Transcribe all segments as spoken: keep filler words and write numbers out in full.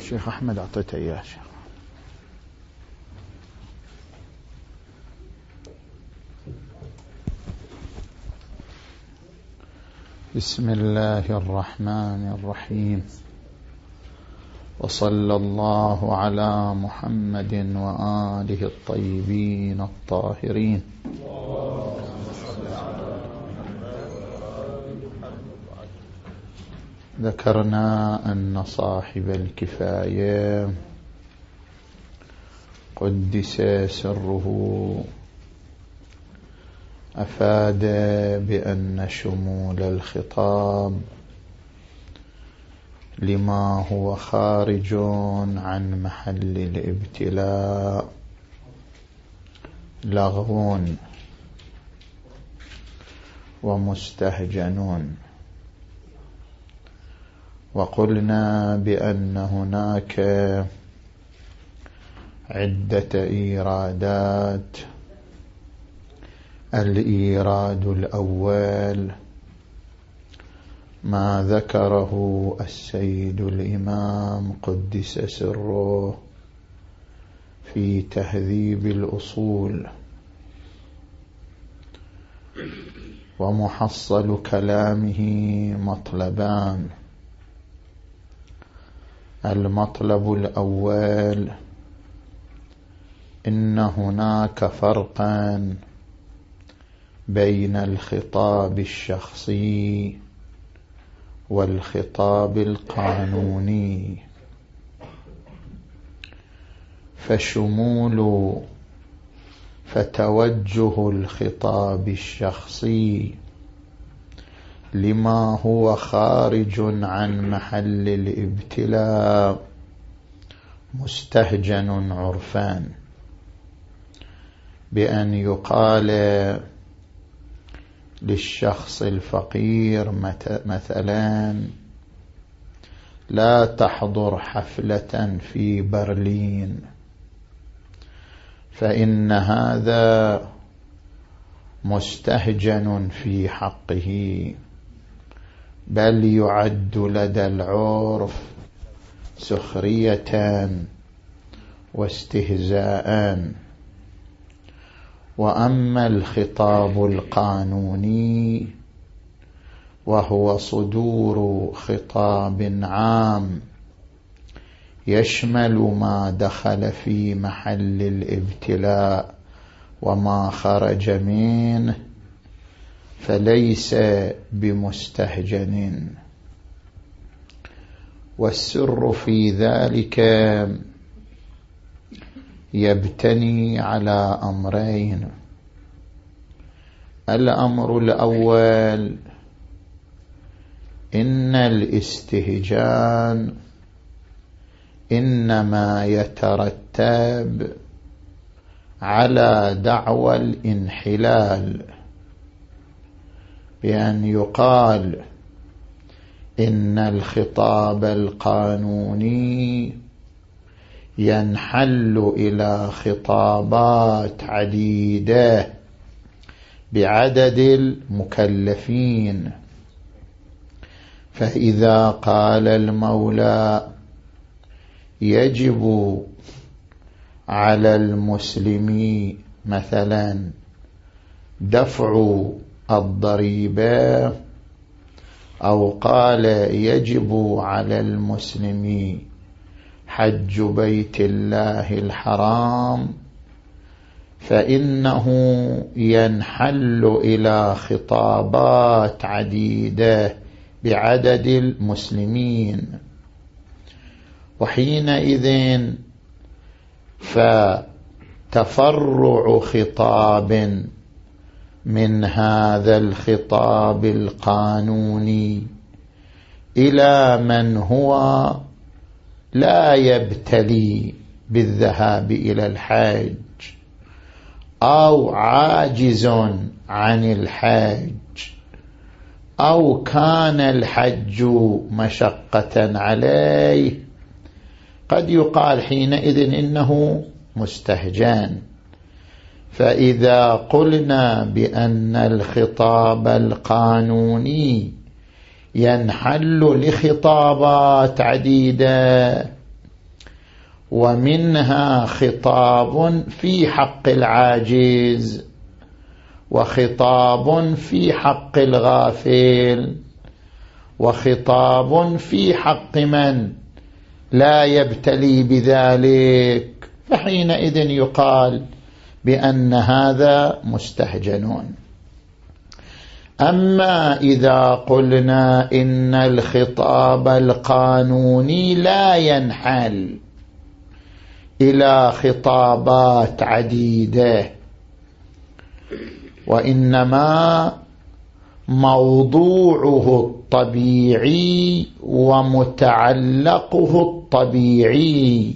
الشيخ أحمد أعطيته إياه شيخ. بسم الله الرحمن الرحيم، وصلى الله على محمد وآله الطيبين الطاهرين. ذكرنا أن صاحب الكفاية قدس سره أفاد بأن شمول الخطاب لما هو خارج عن محل الابتلاء لغو ومستهجن، وقلنا بأن هناك عدة إيرادات. الإيراد الأول ما ذكره السيد الإمام قدس سره في تهذيب الأصول، ومحصل كلامه مطلبان. المطلب الأول إن هناك فرقا بين الخطاب الشخصي والخطاب القانوني، فشمول فتوجه الخطاب الشخصي لما هو خارج عن محل الابتلاء مستهجن عرفان، بأن يقال للشخص الفقير مثلا لا تحضر حفلة في برلين، فإن هذا مستهجن في حقه، بل يعد لدى العرف سخرية واستهزاء. وأما الخطاب القانوني وهو صدور خطاب عام يشمل ما دخل في محل الابتلاء وما خرج منه، فليس بمستهجن. والسر في ذلك يبتني على أمرين. الأمر الأول إن الاستهجان إنما يترتب على دعوى الانحلال، بأن يقال إن الخطاب القانوني ينحل إلى خطابات عديدة بعدد المكلفين، فإذا قال المولى يجب على المسلم مثلا دفع الضريبة، أو قال يجب على المسلم حج بيت الله الحرام، فإنه ينحل إلى خطابات عديدة بعدد المسلمين، وحينئذ فتفرع خطاب من هذا الخطاب القانوني إلى من هو لا يبتلي بالذهاب إلى الحج أو عاجز عن الحج أو كان الحج مشقة عليه، قد يقال حينئذ إنه مستهجان. فإذا قلنا بأن الخطاب القانوني ينحل لخطابات عديدة، ومنها خطاب في حق العاجز، وخطاب في حق الغافل، وخطاب في حق من لا يبتلي بذلك، فحينئذ يقال بأن هذا مستهجنون. أما إذا قلنا إن الخطاب القانوني لا ينحل إلى خطابات عديدة، وإنما موضوعه الطبيعي ومتعلقه الطبيعي،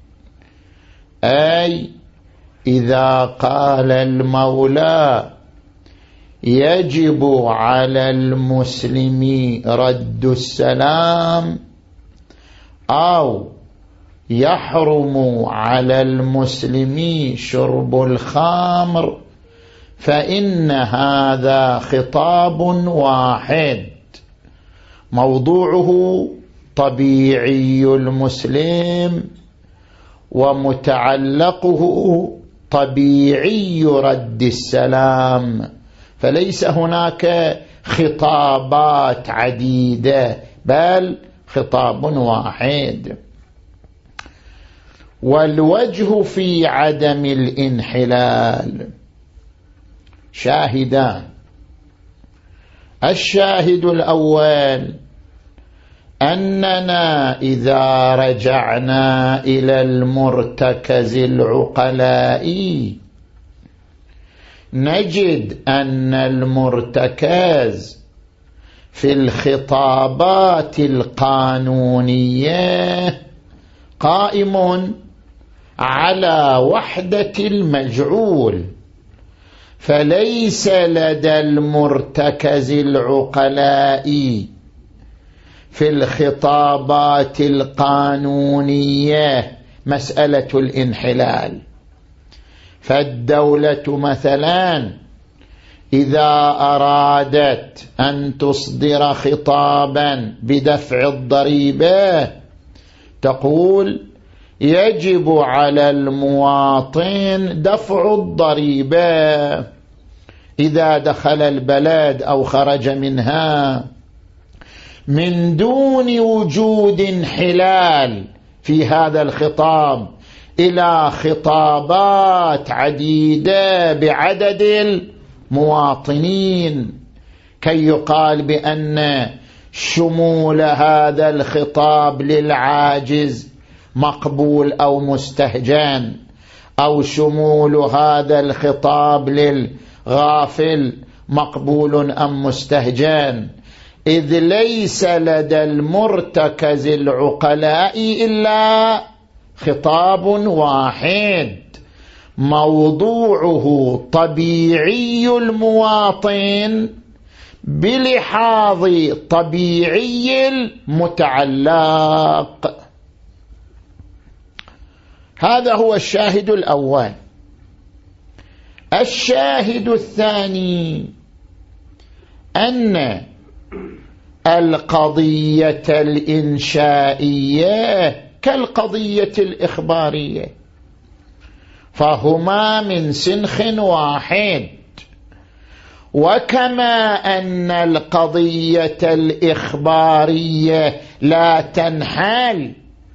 أي إذا قال المولى يجب على المسلم رد السلام أو يحرم على المسلم شرب الخمر، فإن هذا خطاب واحد موضوعه طبيعي المسلم ومتعلقه طبيعي رد السلام، فليس هناك خطابات عديدة بل خطاب واحد. والوجه في عدم الانحلال شاهدان: الشاهد الأول أننا إذا رجعنا إلى المرتكز العقلاء نجد أن المرتكز في الخطابات القانونية قائم على وحدة المجعول، فليس لدى المرتكز العقلاء في الخطابات القانونية مسألة الانحلال. فالدولة مثلا إذا أرادت أن تصدر خطابا بدفع الضريبة تقول يجب على المواطن دفع الضريبة إذا دخل البلد أو خرج منها، من دون وجود انحلال في هذا الخطاب إلى خطابات عديدة بعدد المواطنين، كي يقال بأن شمول هذا الخطاب للعاجز مقبول أو مستهجن، أو شمول هذا الخطاب للغافل مقبول أم مستهجن، إذ ليس لدى المرتكز العقلاء إلا خطاب واحد موضوعه طبيعي المواطن بلحاظ طبيعي المتعلق. هذا هو الشاهد الأول. الشاهد الثاني أن القضية الإنشائية كالقضية الإخبارية، فهما من سنخ واحد. وكما أن القضية الإخبارية لا تنحل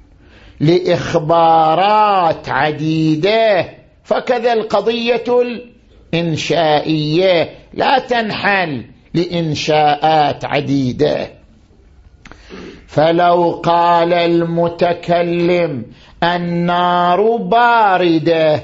لإخبارات عديدة، فكذا القضية الإنشائية لا تنحل لإنشاءات عديدة. فلو قال المتكلم النار باردة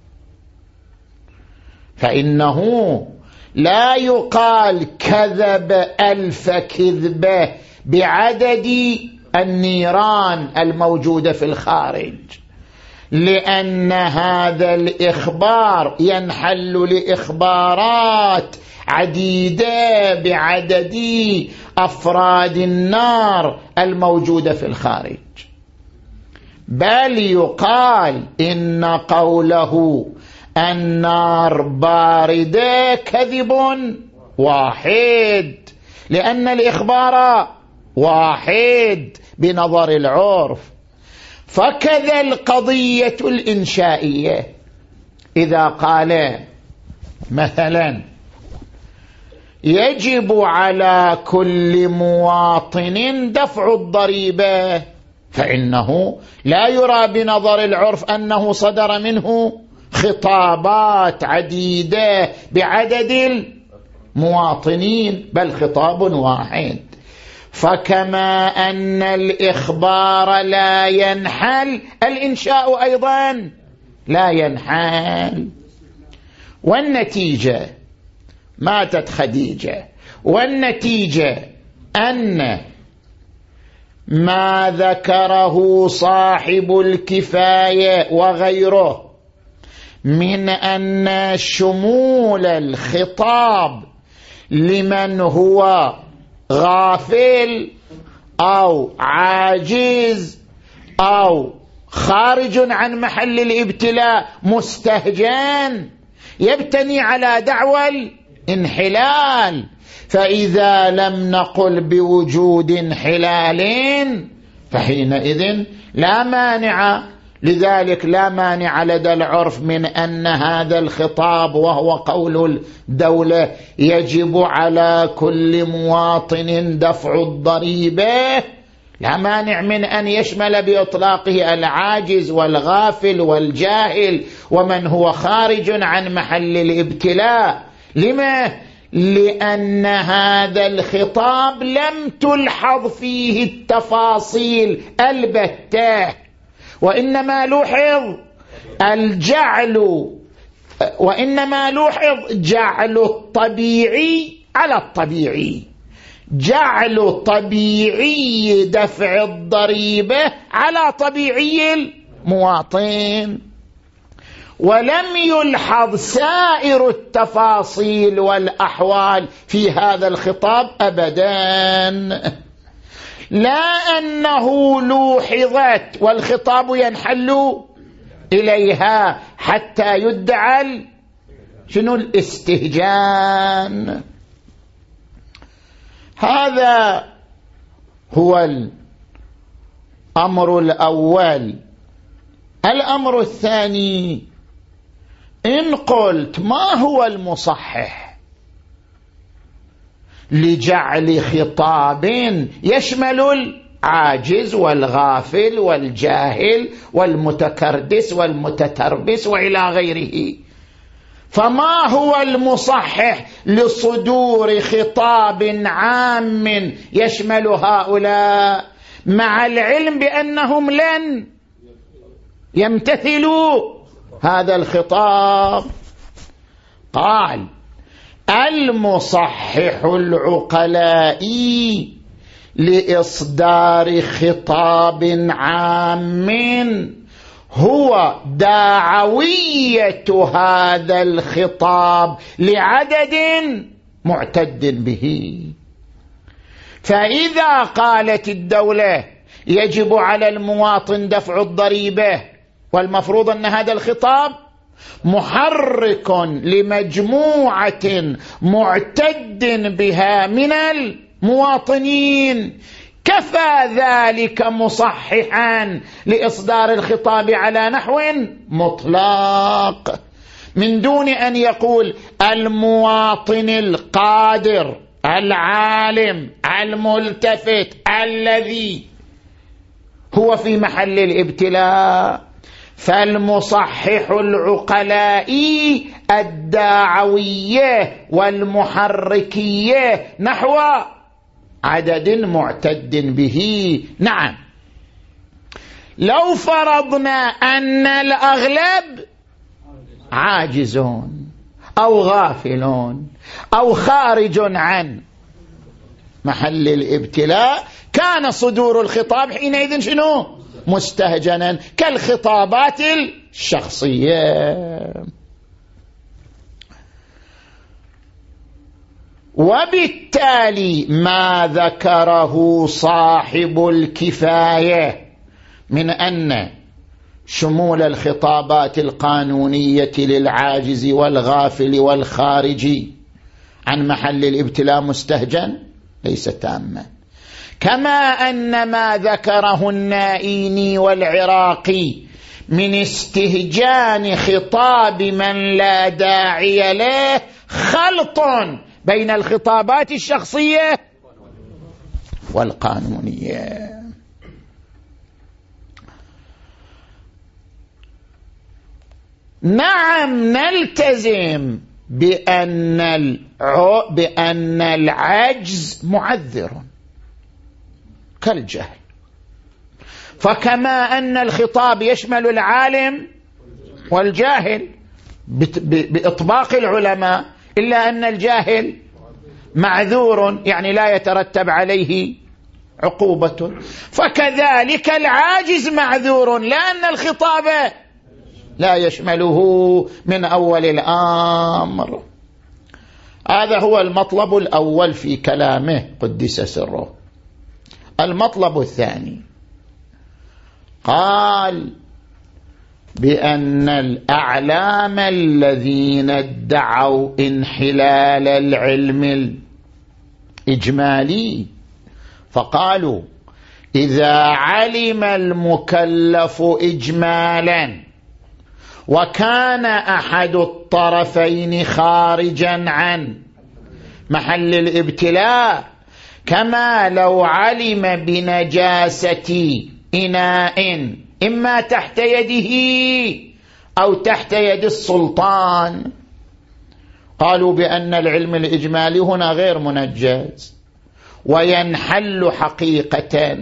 فإنه لا يقال كذب ألف كذبة بعدد النيران الموجودة في الخارج، لأن هذا الإخبار ينحل لإخبارات عديدة بعدد أفراد النار الموجودة في الخارج. بل يقال إن قوله النار باردة كذب واحد، لأن الإخبار واحد بنظر العرف. فكذا القضية الإنشائية، إذا قال مثلا يجب على كل مواطن دفع الضريبة، فإنه لا يرى بنظر العرف أنه صدر منه خطابات عديدة بعدد المواطنين، بل خطاب واحد. فكما أن الإخبار لا ينحل، الإنشاء أيضا لا ينحل. والنتيجة ماتت خديجة، والنتيجة أن ما ذكره صاحب الكفاية وغيره من أن شمول الخطاب لمن هو غافل أو عاجز أو خارج عن محل الابتلاء مستهجن يبتني على دعوى الانحلال. فإذا لم نقل بوجود انحلال فحينئذ لا مانع، لذلك لا مانع لدى العرف من أن هذا الخطاب وهو قول الدولة يجب على كل مواطن دفع الضريبة، لا مانع من أن يشمل بإطلاقه العاجز والغافل والجاهل ومن هو خارج عن محل الابتلاء. لما؟ لأن هذا الخطاب لم تلحظ فيه التفاصيل البتة، وإنما لوحظ الجعل وإنما لوحظ جعل الطبيعي على الطبيعي، جعل طبيعي دفع الضريبة على طبيعي المواطن، ولم يلحظ سائر التفاصيل والأحوال في هذا الخطاب أبدا، لا أنه لوحظت والخطاب ينحل إليها حتى يدعى شنو الاستهجان. هذا هو الأمر الأول. الأمر الثاني، إن قلت ما هو المصحح لجعل خطاب يشمل العاجز والغافل والجاهل والمتكردس والمتتربس وإلى غيره، فما هو المصحح لصدور خطاب عام يشمل هؤلاء مع العلم بأنهم لن يمتثلوا هذا الخطاب؟ قال المصحح العقلائي لإصدار خطاب عام هو داعوية هذا الخطاب لعدد معتد به. فإذا قالت الدولة يجب على المواطن دفع الضريبة، والمفروض أن هذا الخطاب محرك لمجموعة معتد بها من المواطنين، كفى ذلك مصححا لإصدار الخطاب على نحو مطلق، من دون أن يقول المواطن القادر العالم الملتفت الذي هو في محل الابتلاء. فالمصحح العقلائي الداعوية والمحركية نحو عدد معتد به. نعم، لو فرضنا أن الأغلب عاجزون أو غافلون أو خارج عن محل الابتلاء، كان صدور الخطاب حينئذ شنو؟ مستهجنا كالخطابات الشخصية. وبالتالي ما ذكره صاحب الكفاية من أن شمول الخطابات القانونية للعاجز والغافل والخارج عن محل الابتلاء مستهجن ليس تاما، كما أن ما ذكره النائيني والعراقي من استهجان خطاب من لا داعي له خلط بين الخطابات الشخصية والقانونية. نعم نلتزم بأن الع... بأن العجز معذر كالجهل، فكما أن الخطاب يشمل العالم والجاهل بإطباق العلماء، إلا أن الجاهل معذور يعني لا يترتب عليه عقوبة، فكذلك العاجز معذور لأن الخطاب لا يشمله من أول الأمر. هذا هو المطلب الأول في كلامه قدس سره. المطلب الثاني قال بأن الأعلام الذين ادعوا انحلال العلم الإجمالي فقالوا إذا علم المكلف إجمالا وكان أحد الطرفين خارجا عن محل الابتلاء، كما لو علم بنجاسة إناء إما تحت يده أو تحت يد السلطان، قالوا بأن العلم الإجمالي هنا غير منجز وينحل حقيقة،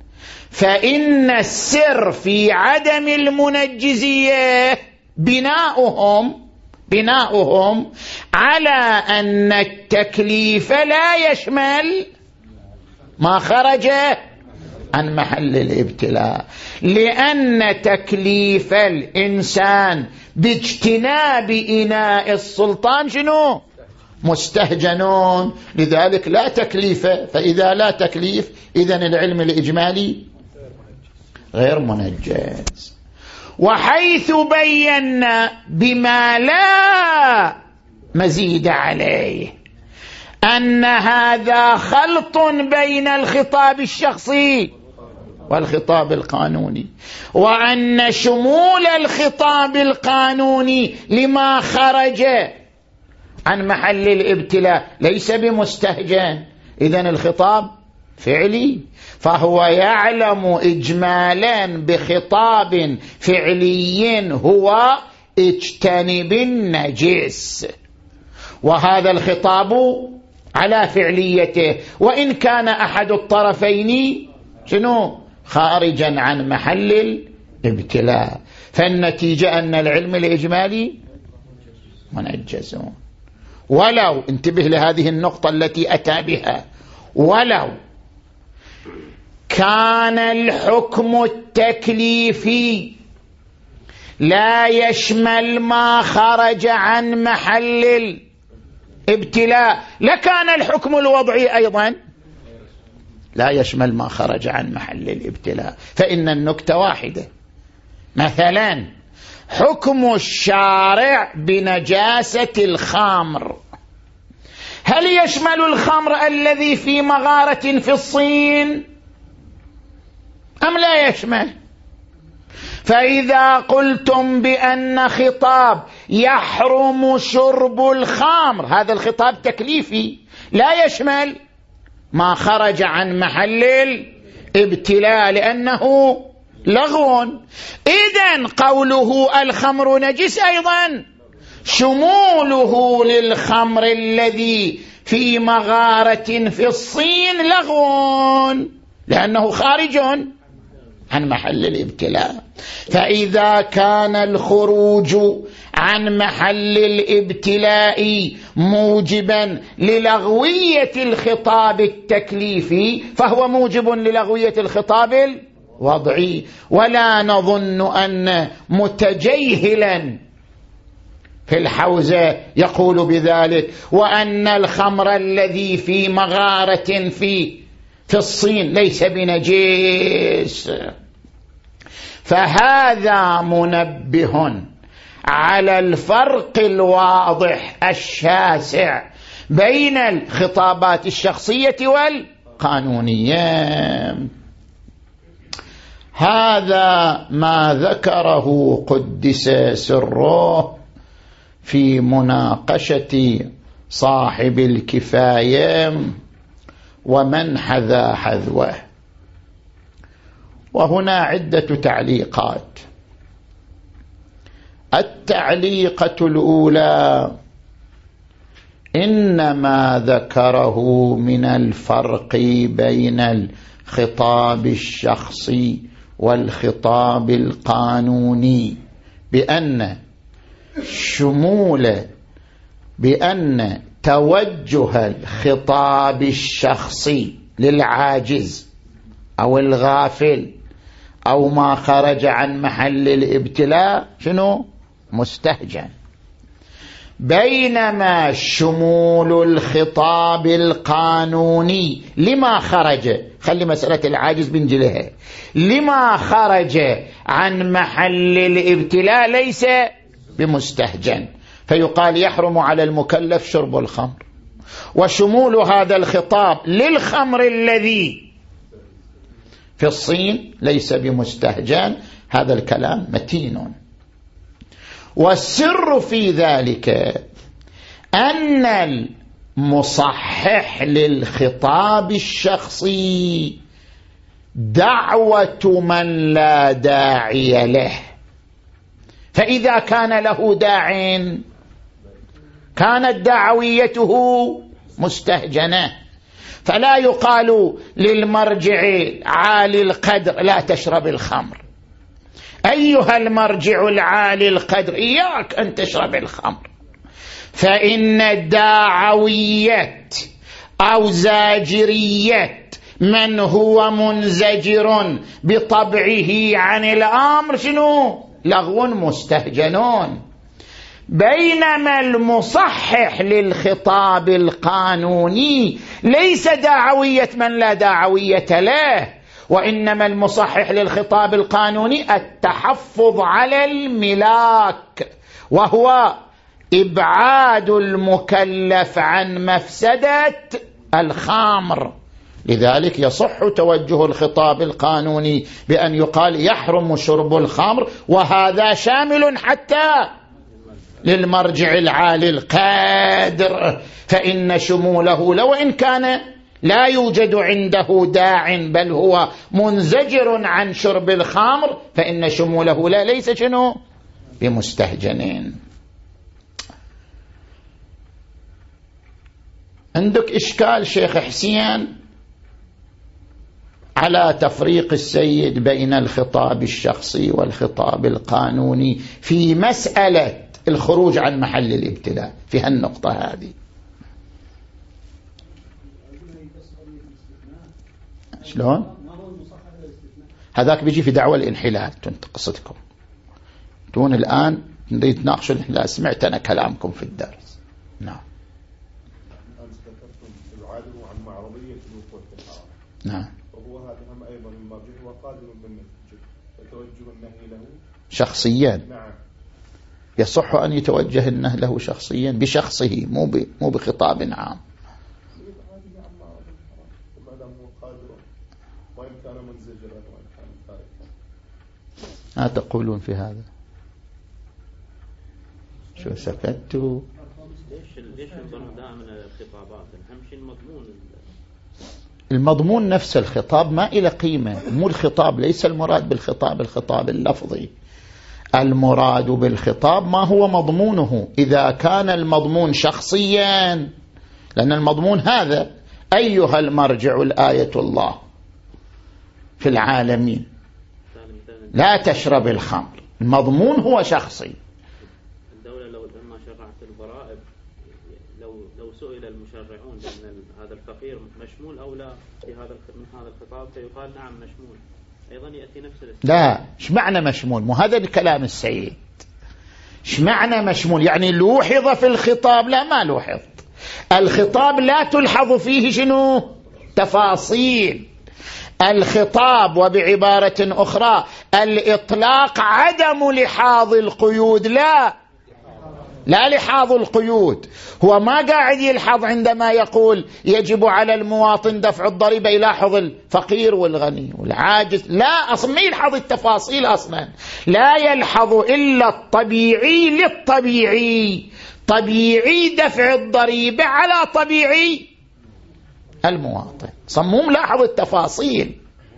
فإن السر في عدم المنجزية بناؤهم بناؤهم على أن التكليف لا يشمل ما خرج عن محل الابتلاء، لأن تكليف الإنسان باجتناب إناء السلطان شنو؟ مستهجنون، لذلك لا تكليف، فإذا لا تكليف إذن العلم الإجمالي غير منجز. وحيث بينا بما لا مزيد عليه أن هذا خلط بين الخطاب الشخصي والخطاب القانوني، وأن شمول الخطاب القانوني لما خرج عن محل الابتلاء ليس بمستهجن، إذن الخطاب فعلي، فهو يعلم إجمالا بخطاب فعلي هو اجتنب النجس، وهذا الخطاب على فعليته وإن كان أحد الطرفين شنو خارجا عن محل الابتلاء، فالنتيجة أن العلم الإجمالي منجزون. ولو انتبه لهذه النقطة التي أتى بها، ولو كان الحكم التكليفي لا يشمل ما خرج عن محل الابتلاء لكان الحكم الوضعي أيضا لا يشمل ما خرج عن محل الابتلاء، فإن النكتة واحدة. مثلا حكم الشارع بنجاسة الخمر هل يشمل الخمر الذي في مغارة في الصين أم لا يشمل؟ فإذا قلتم بأن خطاب يحرم شرب الخمر هذا الخطاب تكليفي لا يشمل ما خرج عن محل الابتلاء لأنه لغو، إذن قوله الخمر نجس أيضا شموله للخمر الذي في مغارة في الصين لغو لأنه خارج عن محل الابتلاء. فإذا كان الخروج عن محل الابتلاء موجبا للغوية الخطاب التكليفي فهو موجب للغوية الخطاب الوضعي، ولا نظن أن متجيهلا في الحوزة يقول بذلك وأن الخمر الذي في مغارة في في الصين ليس بنجيس. فهذا منبه على الفرق الواضح الشاسع بين الخطابات الشخصية قانونية. هذا ما ذكره قدس سره في مناقشة صاحب الكفاية ومن حذا حذوه. وهنا عدة تعليقات. التعليقة الأولى: إنما ذكره من الفرق بين الخطاب الشخصي والخطاب القانوني بأن شمول بأن توجه الخطاب الشخصي للعاجز أو الغافل أو ما خرج عن محل الابتلاء شنو؟ مستهجن، بينما شمول الخطاب القانوني لما خرج، خلي مسألة العاجز بنجلها، لما خرج عن محل الابتلاء ليس بمستهجن، فيقال يحرم على المكلف شرب الخمر. وشمول هذا الخطاب للخمر الذي في الصين ليس بمستهجن. هذا الكلام متين. والسر في ذلك أن المصحح للخطاب الشخصي دعوة من لا داعي له، فإذا كان له داع كانت دعويته مستهجنة، فلا يقال للمرجع عالي القدر لا تشرب الخمر. أيها المرجع العالي القدر إياك أن تشرب الخمر، فإن داعوية أو زاجرية من هو منزجر بطبعه عن الأمر شنو؟ لغو مستهجنون. بينما المصحح للخطاب القانوني ليس داعوية من لا داعوية له، وإنما المصحح للخطاب القانوني التحفظ على الملاك، وهو إبعاد المكلف عن مفسدة الخمر. لذلك يصح توجه الخطاب القانوني بأن يقال يحرم شرب الخمر، وهذا شامل حتى للمرجع العالي القادر، فإن شموله لو إن كان لا يوجد عنده داع بل هو منزجر عن شرب الخمر، فإن شموله لا ليس شنو بمستهجنين. عندك إشكال شيخ حسين على تفريق السيد بين الخطاب الشخصي والخطاب القانوني في مسألة الخروج عن محل الابتلاء في هالنقطة هذه. شلون؟ هذاك بيجي في دعوة الانحلال. قصتكم تون الآن نريد تناقشوا الانحلال. سمعت أنا كلامكم في الدرس. نعم نعم. وهو هذا هم أيضا المرجع وقادر بالنتيجة فتوجه النهي له شخصيا. نعم يصح أن يتوجه النهي له شخصيا بشخصه مو مو بخطاب عام. ما تقولون في هذا؟ شو سكتوا؟ ليش ليش ينظرون دائما الخطابات؟ أهم شيء المضمون. المضمون نفس الخطاب ما إلى قيمة، مو الخطاب. ليس المراد بالخطاب الخطاب اللفظي، المراد بالخطاب ما هو مضمونه. إذا كان المضمون شخصيا، لأن المضمون هذا أيها المرجع الآية الله في العالمين لا تشرب الخمر، المضمون هو شخصي. الدولة لو لما شرعت الضرائب لو لو سئل المشرعون بأن هذا الفقير مشمول أو لا في هذا من هذا الخطاب فيقال نعم مشمول، أيضا يأتي نفس الاستثناء. لا، ايش معنى مشمول؟ مو هذا الكلام السيد. ايش معنى مشمول؟ يعني لوحظ في الخطاب؟ لا، ما لوحظ. الخطاب لا تلحظ فيه شنو؟ تفاصيل الخطاب. وبعبارة أخرى الإطلاق عدم لحاظ القيود لا لا لحاظ القيود. هو ما قاعد يلحظ عندما يقول يجب على المواطن دفع الضريبة، يلاحظ الفقير والغني والعاجز، لا، أصلا ما يلحظ التفاصيل، أصلا لا يلحظ إلا الطبيعي للطبيعي. طبيعي دفع الضريبة على طبيعي المواطن، صموم لاحظ التفاصيل.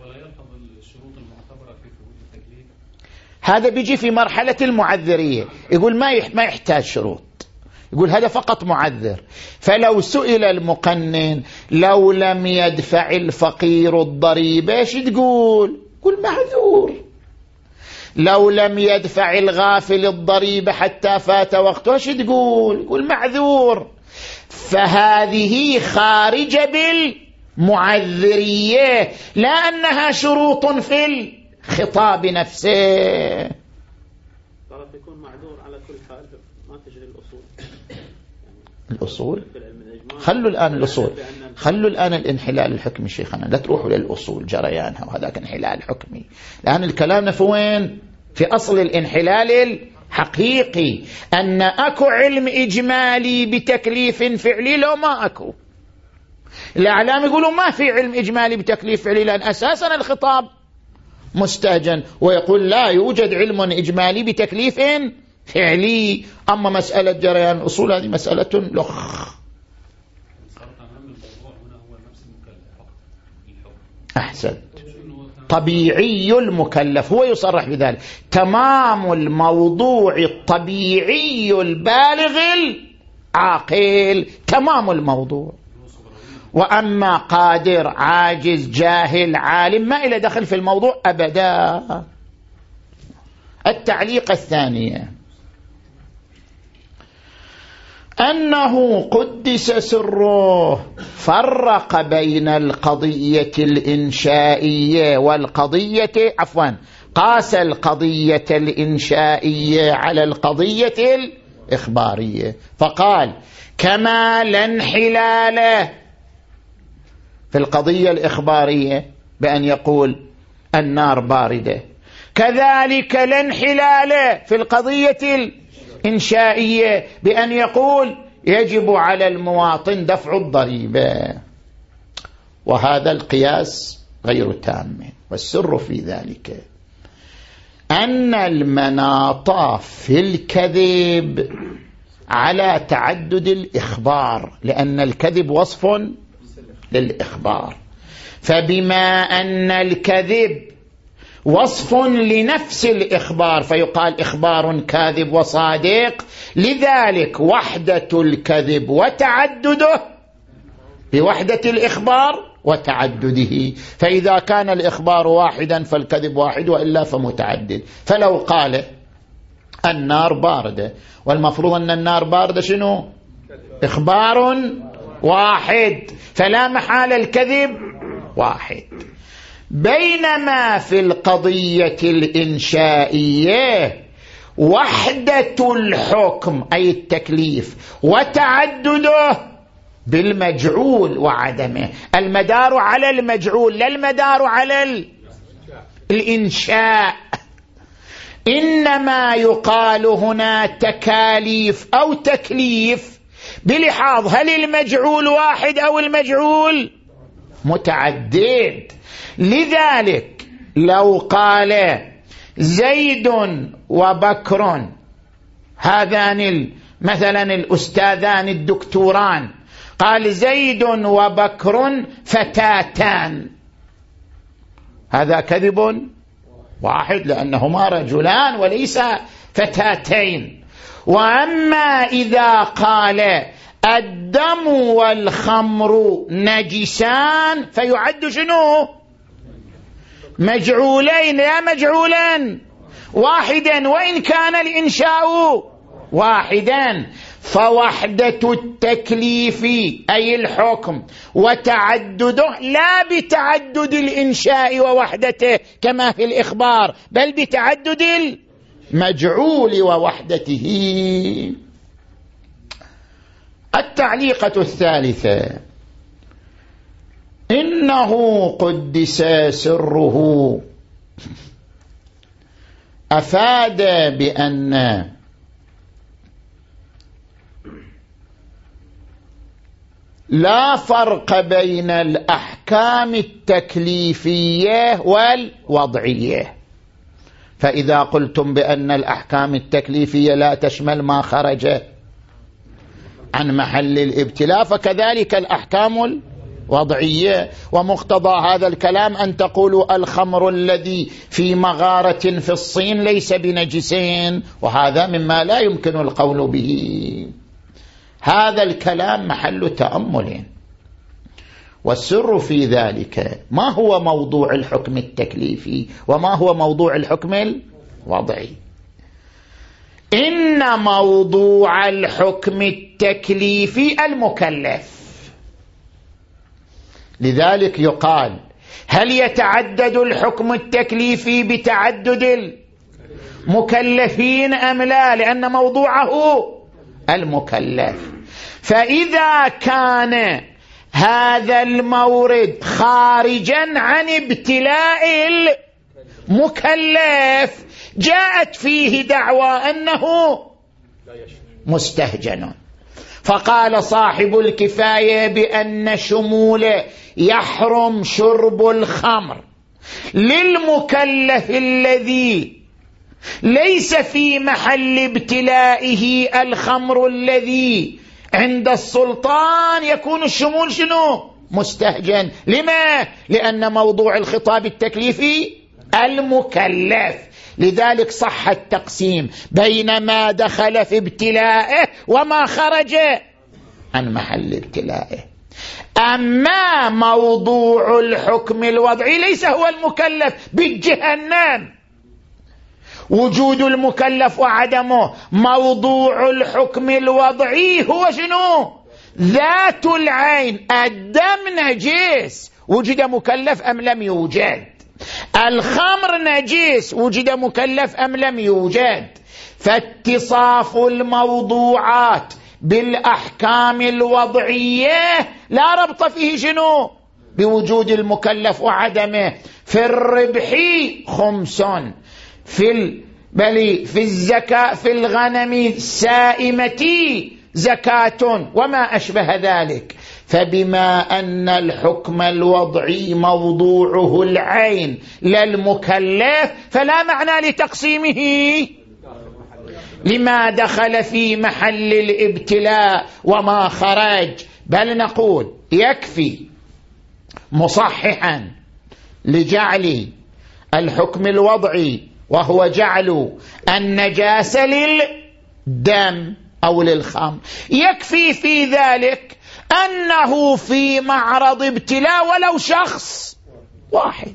هذا بيجي في مرحلة المعذرية، يقول ما ما يحتاج شروط، يقول هذا فقط معذر. فلو سئل المقنن لو لم يدفع الفقير الضريبة ايش تقول؟ يقول معذور. لو لم يدفع الغافل الضريبة حتى فات وقته ايش تقول؟ يقول معذور. فهذه خارجة بالمعذرية، لا أنها شروط في الخطاب نفسه. طرف يكون معذور على كل حال، ما تجري الأصول. الأصول خلوا الآن الأصول، خلوا الآن الانحلال الحكمي شيخنا، لا تروحوا للأصول جريانها وهذاك انحلال حكمي. الآن الكلام في وين؟ في أصل الانحلال الحقيقي، أن أكو علم إجمالي بتكليف فعلي لو ما أكو. الأعلام يقولوا ما في علم إجمالي بتكليف فعلي لأن أساسا الخطاب مستهجن، ويقول لا يوجد علم إجمالي بتكليف فعلي. أما مسألة جريان الأصول هذه مسألة لخ. أحسن، طبيعي المكلف هو يصرح بذلك، تمام الموضوع الطبيعي البالغ العاقل، تمام الموضوع. وأما قادر عاجز جاهل عالم ما إلى دخل في الموضوع أبدا. التعليق الثانية أنه قدس سره فرق بين القضية الإنشائية والقضية، عفوا قاس القضية الإنشائية على القضية الإخبارية، فقال كما لا انحلال في القضية الإخبارية بأن يقول النار باردة، كذلك لا انحلال في القضية الإنشائية بأن يقول يجب على المواطن دفع الضريبة. وهذا القياس غير تام، والسر في ذلك أن المناط في الكذب على تعدد الإخبار، لأن الكذب وصف للإخبار، فبما أن الكذب وصف لنفس الإخبار فيقال إخبار كاذب وصادق، لذلك وحدة الكذب وتعدده بوحدة الإخبار وتعدده، فإذا كان الإخبار واحدا فالكذب واحد وإلا فمتعدد. فلو قال النار باردة والمفروض أن النار باردة شنو؟ إخبار واحد، فلا محال الكذب واحد. بينما في القضية الإنشائية وحدة الحكم أي التكليف وتعدده بالمجعول وعدمه، المدار على المجعول لا المدار على الإنشاء. إنما يقال هنا تكاليف أو تكليف بلحاظ هل المجعول واحد أو المجعول متعدد. لذلك لو قال زيد وبكر هذان مثلا الأستاذان الدكتوران، قال زيد وبكر فتاتان، هذا كذب واحد لأنهما رجلان وليس فتاتين. وأما إذا قال الدم والخمر نجسان فيعد شنو؟ مجعولين لا مجعولا واحدا، وإن كان الإنشاء واحدا. فوحدة التكليف أي الحكم وتعدده لا بتعدد الإنشاء ووحدته كما في الإخبار، بل بتعدد المجعول ووحدته. التعليقة الثالثة إنه قدس سره أفاد بأن لا فرق بين الأحكام التكليفية والوضعية. فإذا قلتم بأن الأحكام التكليفية لا تشمل ما خرج عن محل الابتلاء، فكذلك الأحكام الوضعية. ومقتضى هذا الكلام أن تقولوا الخمر الذي في مغارة في الصين ليس بنجسين، وهذا مما لا يمكن القول به. هذا الكلام محل تأمل، والسر في ذلك ما هو موضوع الحكم التكليفي وما هو موضوع الحكم الوضعي. إن موضوع الحكم التكليفي المكلف، لذلك يقال هل يتعدد الحكم التكليفي بتعدد المكلفين أم لا، لأن موضوعه المكلف. فإذا كان هذا المورد خارجا عن ابتلاء المكلف جاءت فيه دعوى أنه مستهجن، فقال صاحب الكفاية بأن شمول يحرم شرب الخمر للمكلف الذي ليس في محل ابتلائه الخمر الذي عند السلطان، يكون الشمول شنو؟ مستهجن. لما؟ لأن موضوع الخطاب التكليفي المكلف. لذلك صح التقسيم بين ما دخل في ابتلائه وما خرج عن محل ابتلائه. أما موضوع الحكم الوضعي ليس هو المكلف بالجهنم، وجود المكلف وعدمه. موضوع الحكم الوضعي هو شنو؟ ذات العين. الدم نجس، وجد مكلف أم لم يوجد؟ الخمر نجس، وجد مكلف أم لم يوجد؟ فاتصاف الموضوعات بالأحكام الوضعية لا ربط فيه شنو؟ بوجود المكلف وعدمه. في الربح خمس، في بل في الزكاة في الغنم السائمة زكاة وما أشبه ذلك. فبما أن الحكم الوضعي موضوعه العين للمكلف فلا معنى لتقسيمه لما دخل في محل الابتلاء وما خرج، بل نقول يكفي مصححا لجعل الحكم الوضعي وهو جعل النجاسة للدم أو للخمر، يكفي في ذلك أنه في معرض ابتلاء ولو شخص واحد.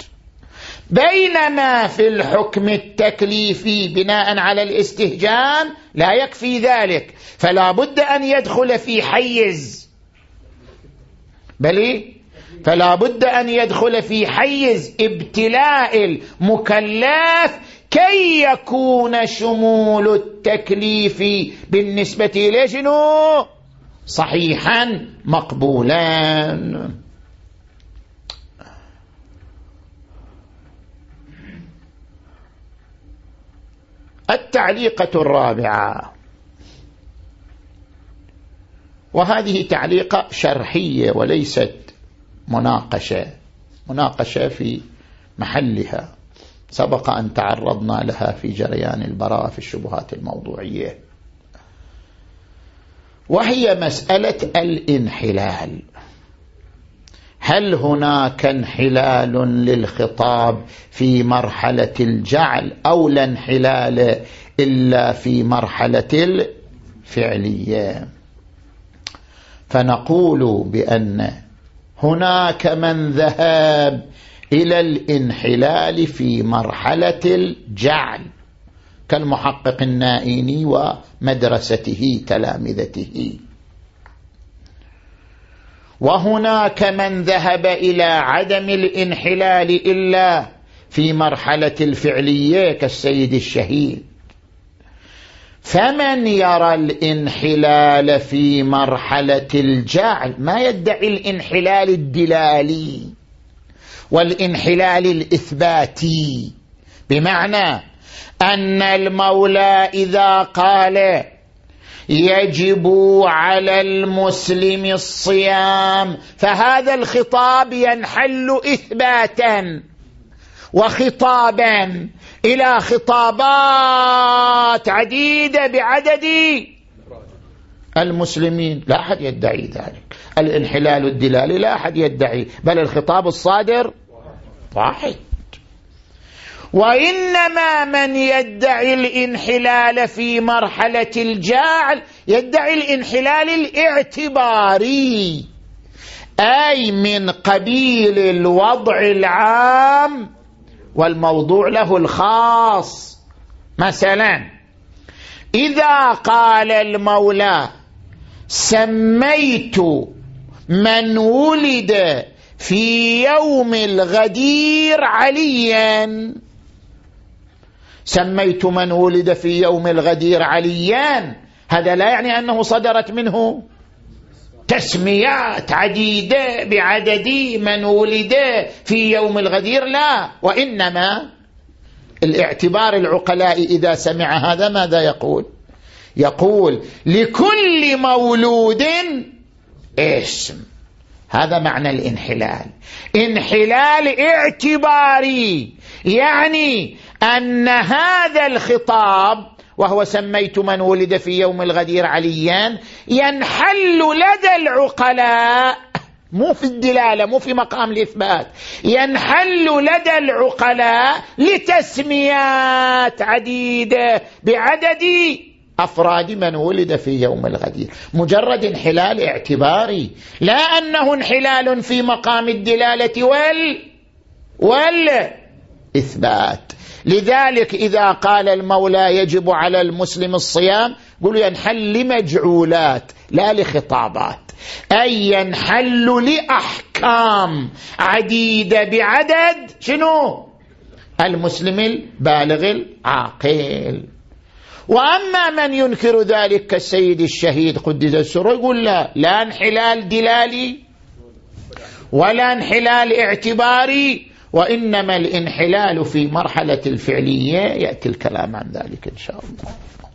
بينما في الحكم التكليفي بناء على الاستهجان لا يكفي ذلك، فلا بد أن يدخل في حيز بل فلا بد أن يدخل في حيز ابتلاء المكلف كي يكون شمول التكليف بالنسبة إليه شنو؟ صحيحا مقبولا. التعليقة الرابعة، وهذه تعليقة شرحية وليست مناقشة، مناقشة في محلها سبق أن تعرضنا لها في جريان البراءة في الشبهات الموضوعية، وهي مسألة الانحلال. هل هناك انحلال للخطاب في مرحلة الجعل أو لا انحلال إلا في مرحلة الفعلية؟ فنقول بأن هناك من ذهب إلى الانحلال في مرحلة الجعل كالمحقق النائيني ومدرسته تلامذته، وهناك من ذهب إلى عدم الانحلال إلا في مرحلة الفعلية كالسيد الشهيد. فمن يرى الانحلال في مرحلة الجعل ما يدعي الانحلال الدلالي والانحلال الإثباتي، بمعنى أن المولى إذا قال يجب على المسلم الصيام، فهذا الخطاب ينحل إثباتا وخطابا إلى خطابات عديدة بعدد المسلمين. لا أحد يدعي ذلك. الانحلال الدلالي لا أحد يدعي، بل الخطاب الصادر واحد. وإنما من يدعي الانحلال في مرحلة الجعل يدعي الانحلال الاعتباري، أي من قبيل الوضع العام والموضوع له الخاص. مثلا إذا قال المولى سميت من ولد في يوم الغدير عليا، سميت من ولد في يوم الغدير عليا، هذا لا يعني أنه صدرت منه تسميات عديدة بعدد من ولد في يوم الغدير، لا، وإنما الاعتبار العقلاء إذا سمع هذا ماذا يقول؟ يقول لكل مولود اسم. هذا معنى الانحلال، انحلال اعتباري، يعني أن هذا الخطاب وهو سميت من ولد في يوم الغدير عليا ينحل لدى العقلاء، مو في الدلالة، مو في مقام الإثبات، ينحل لدى العقلاء لتسميات عديدة بعدد أفراد من ولد في يوم الغدير. مجرد انحلال اعتباري، لا أنه انحلال في مقام الدلالة وال والإثبات. لذلك إذا قال المولى يجب على المسلم الصيام، قولوا ينحل لمجعولات لا لخطابات، أي ينحل لأحكام عديدة بعدد شنو؟ المسلم البالغ العاقل. وأما من ينكر ذلك كالسيد الشهيد قدس السر يقول لا، لا انحلال دلالي ولا انحلال اعتباري، وإنما الانحلال في مرحلة الفعلية، يأتي الكلام عن ذلك إن شاء الله.